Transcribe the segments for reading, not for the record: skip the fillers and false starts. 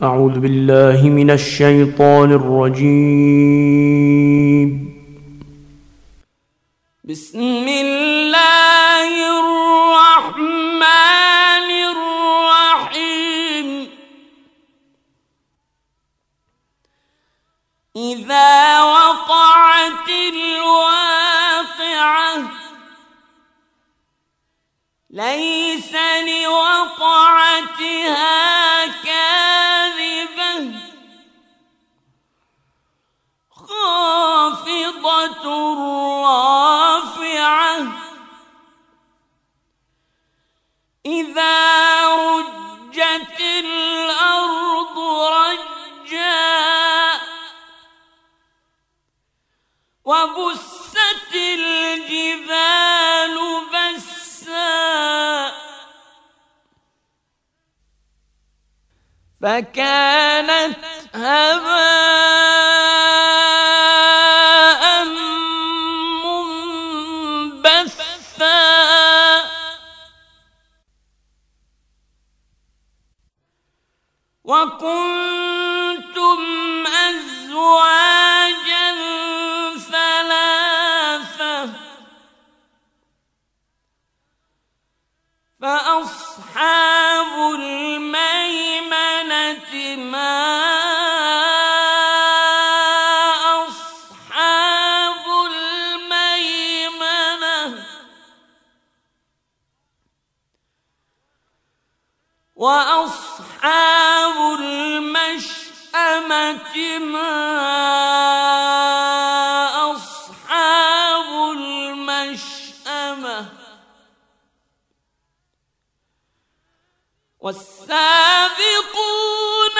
أعوذ بالله من الشيطان الرجيم. بسم الله الرحمن الرحيم. إذا وقعت الواقعة ليس لوقعتها كاذبة خافضة رافعة إذا رجت الأرض رجا وبست الجبال بسا فكانت هباء منبثا وكنتم أزواجا ثلاثة فأصحاب الميمنة ما أصحاب الميمنة وأصحاب المشأمة ما أصحاب المشأمة والسابقون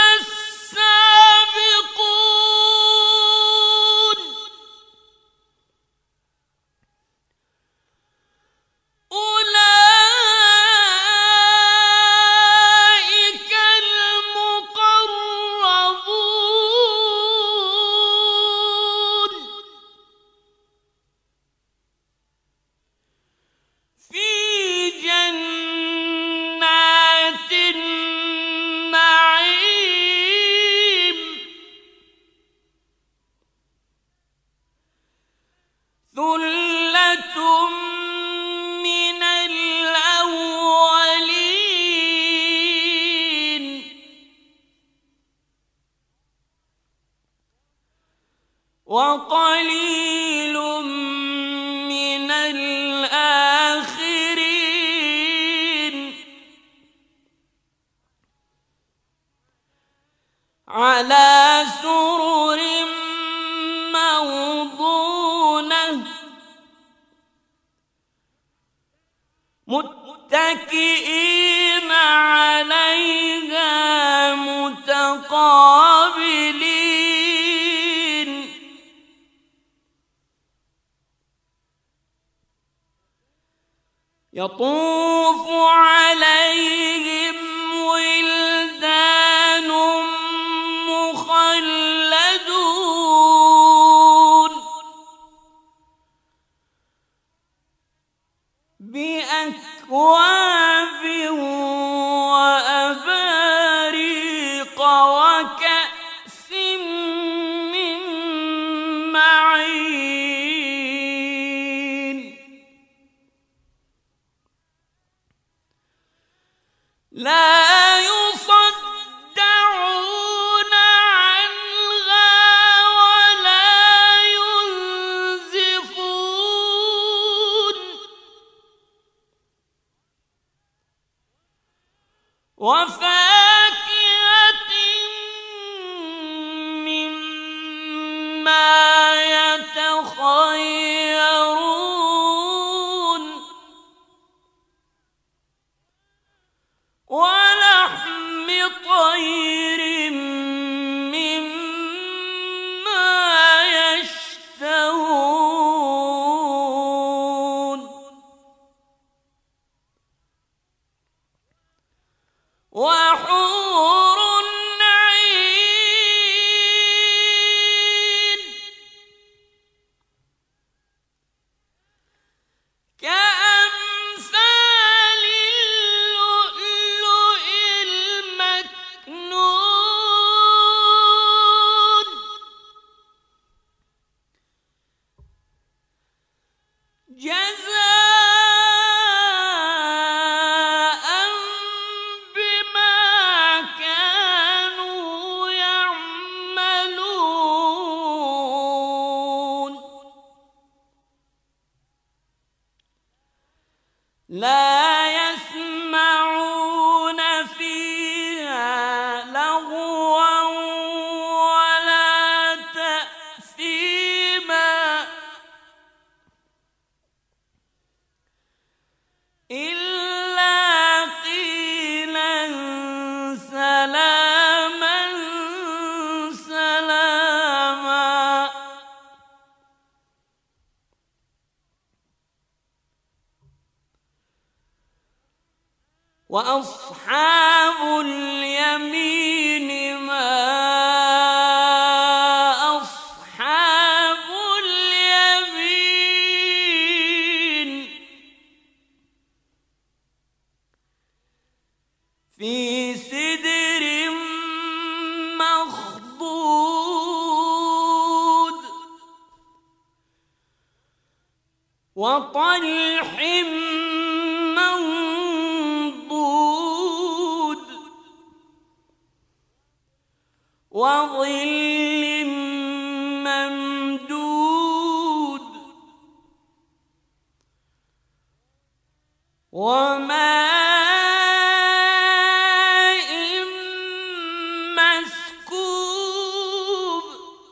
السابقون أولئك المقربون في جنات النعيم ثلة من الأولين وقليل من الآخرين على سرر موضونة متكئين عليها متقابلين يطوف عليهم ولدان مخلدون بأكواب وأباريق وكأس من معين لا يصدعون عنها ولا ينزفون وفاكهة مما يتخيرون ولحم طير مما يشتهون وحور عين كأمثال اللؤلؤ المكنون في سدر مخضود وطلح منضود وظل ممدود وماء مسكوب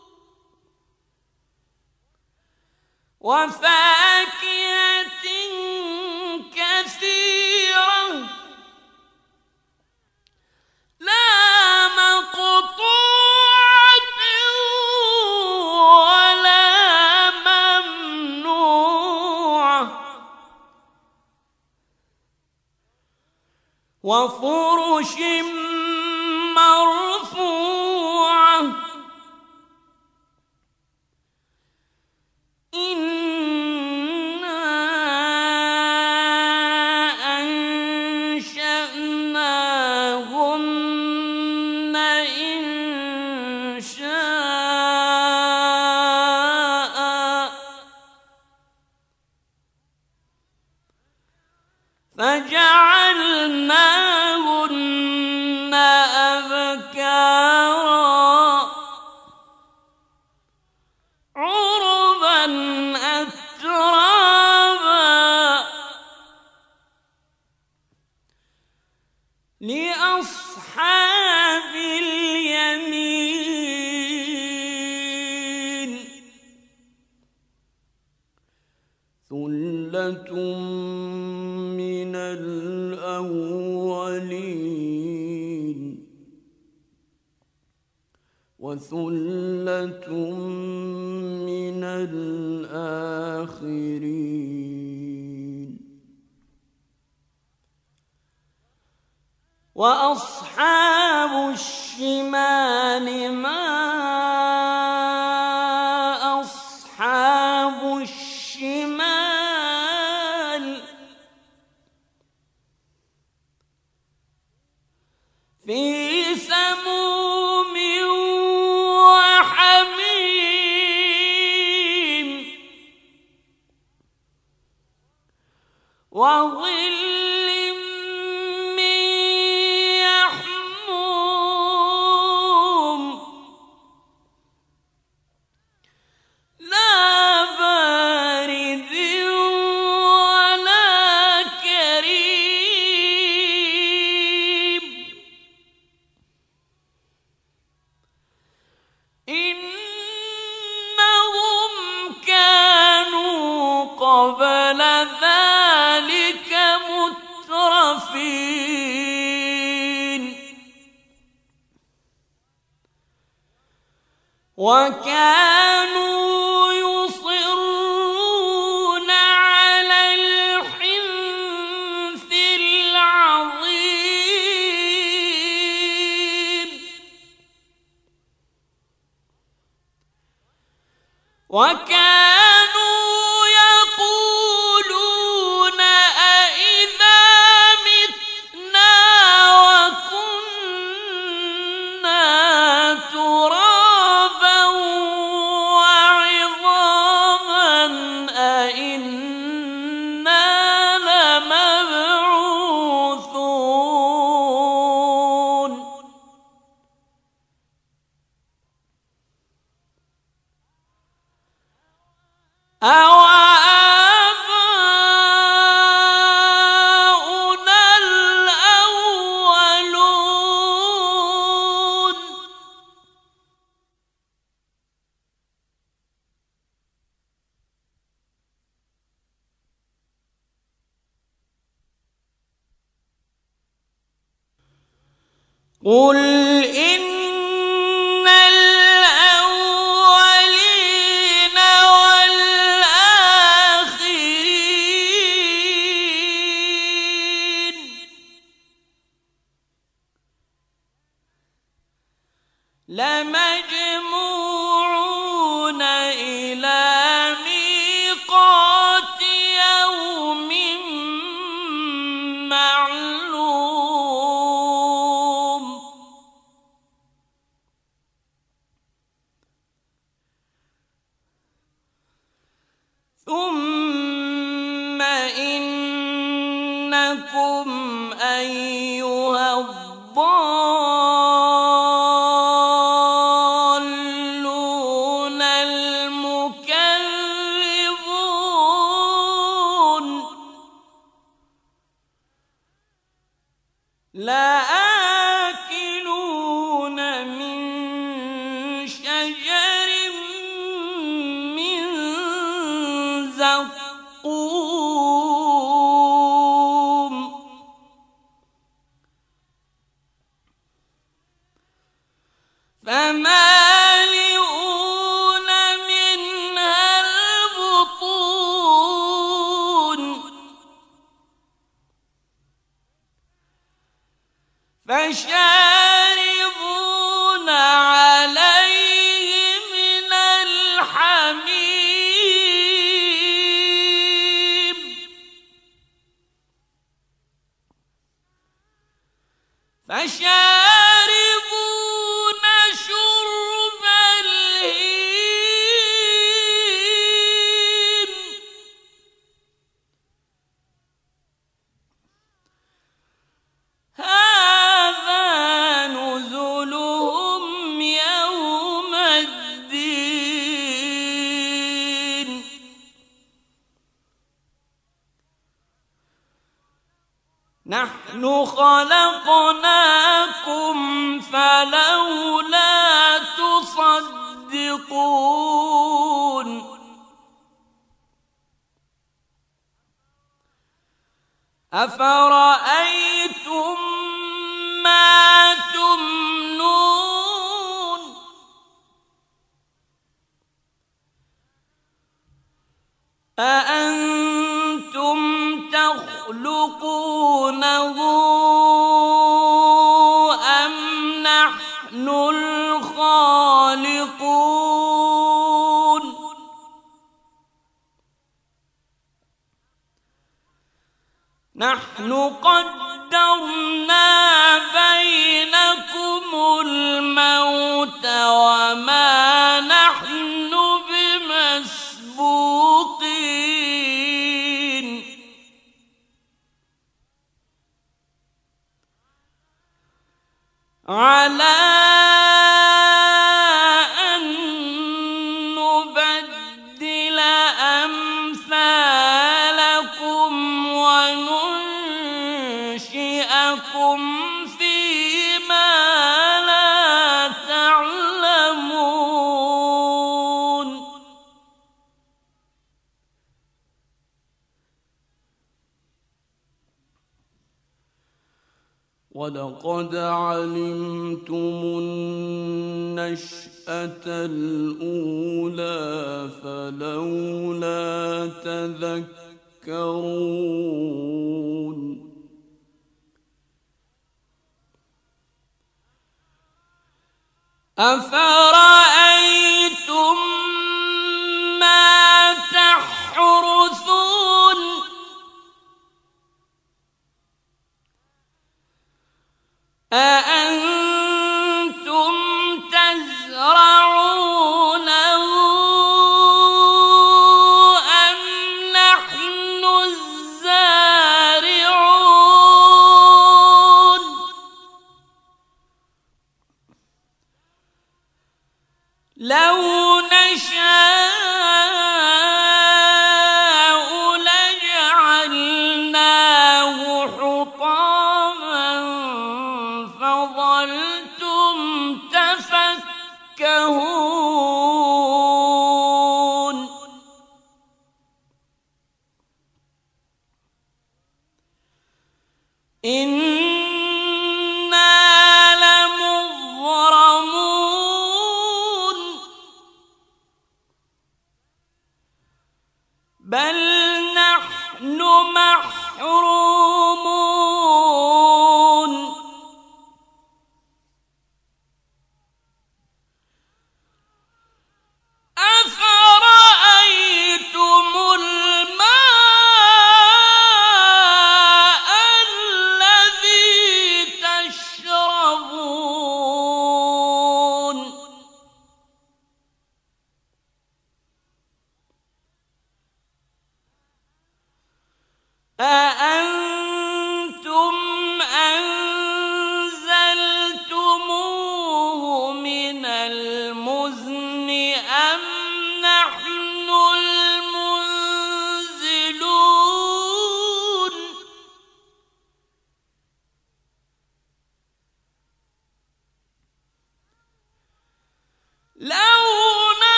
وفاكهة كثيرة لا مقطوعة ولا ممنوعة وفرش مرفوعة إنا أنشأناهن إنشاء فجعلناهن أبكارا عربا أترابا لأصحاب اليمين ثلة من الأولين وثلة من الآخرين وأصحاب الشمال ما أصحاب الشمال في سموم وحميم وظل من يحموم لا بارد ولا كريم إنهم كانوا قبل ذلك مترفين وكانوا يصرون على الحنث العظيم وكانوا يقولون أئذا متنا وكنا ترابا وعظاما أئنا لمبعوثون أَوَآبَاؤُنَا الْأَوَّلُونَ قُلْ إِنَّ الْأَوَّلِينَ وَالْآخِرِينَ لَمَجْمُوعُونَ إِلَى مِيقَاتِ يَوْمٍ مَّعْلُومٍ لكم أيها الضالون المكذبون لآكلون من شجر من زقوم فمالئون منها البطون فشاربون عليه من الحميم فشاربون شرب الهيم هذا نزلهم يوم الدين نحن خلقناكم فلولا تصدقون أفرأيتم ما تمنون أأنتم تخلقونه أم نحن الخالقون نحن قدرنا بينكم الموت وما نحن بمسبوقين على أن نبدل أمثالكم وننشئكم فيما لا تعلمون ولقد علمتم النشأة الأولى فلولا تذكرون أفرأيتم ما تحرثون أأنتم تزرعونه أم نحن الزارعون لو نشاء لجعلناه حطاما فظلتم تفكهون إنا لمغرمون بل نحن محرومون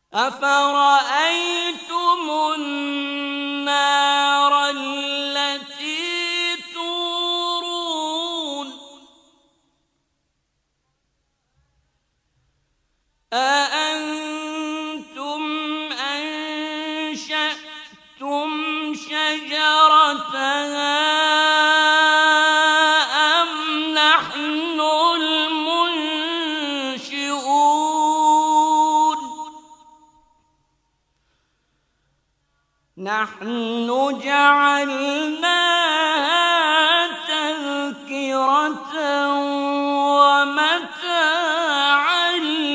أفرأيتم النار التي تورون أأنتم أنشأتم شجرتها أم نحن المنشئون نحن جعلناها تذكرة ومتاعا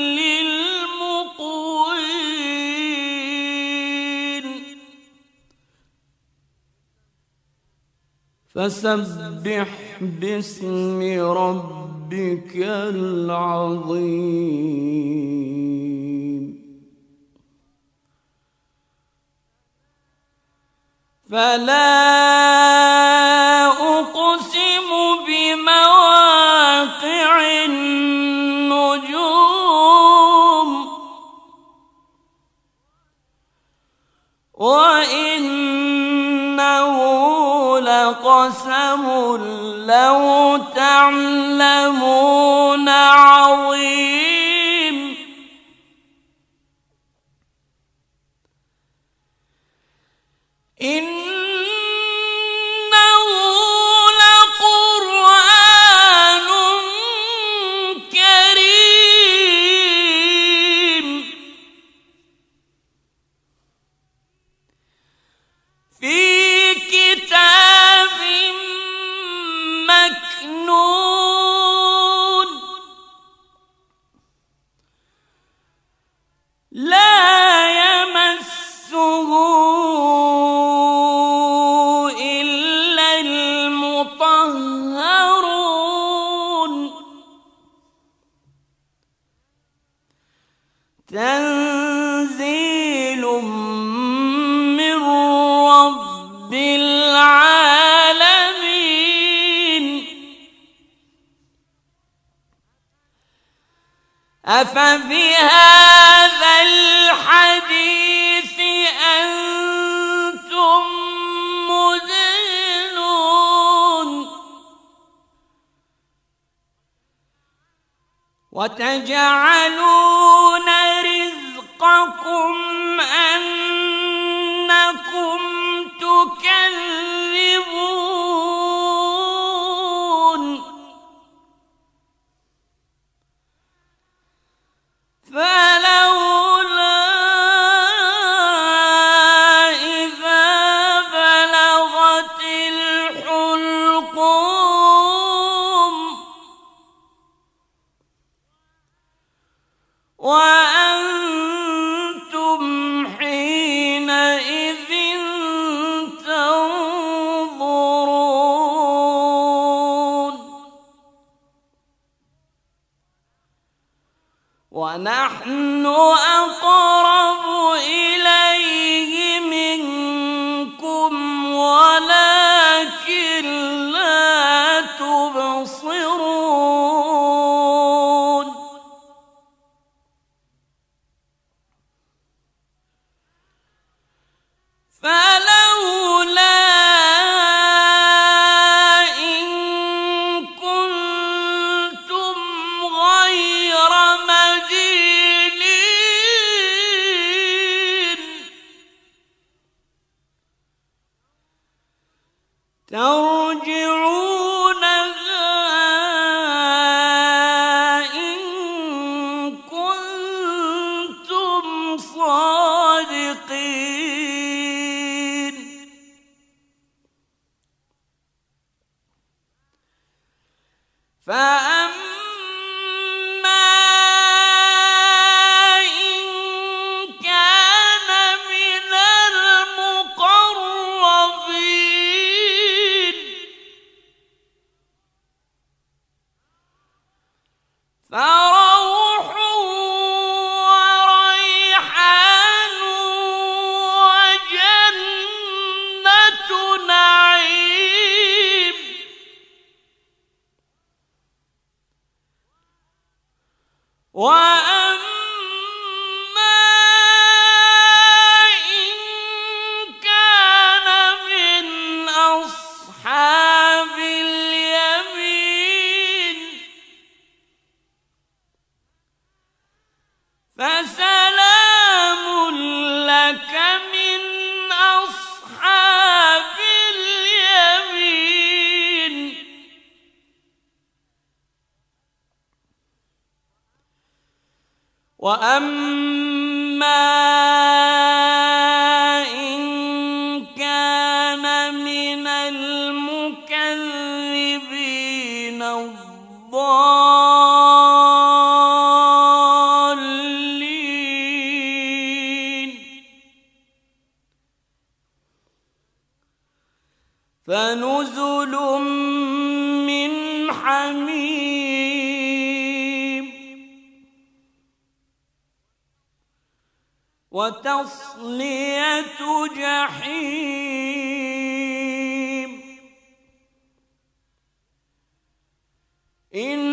للمقوين فسبح باسم ربك العظيم فلا أقسم بمواقع النجوم وإنه لقسم لو تعلمون عظيم إنه لقرآن كريم في كتاب مكنون لا يمسه إلا المطهرون تنزيل من رب العالمين أفبهذا الحديث أنتم مدهنون وتجعلون رزقكم أنكم تكذبون فلولا إذا بلغت الحلقوم إن كان من المكذبين الضالين فنزل من حميم وتصلية جحيم إن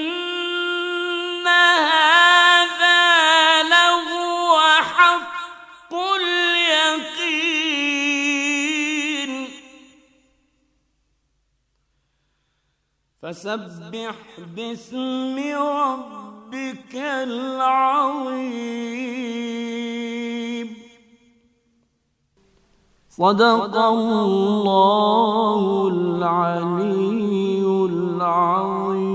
هذا لهو حق اليقين فسبح باسم ربك العظيم. صدق الله العلي العظيم.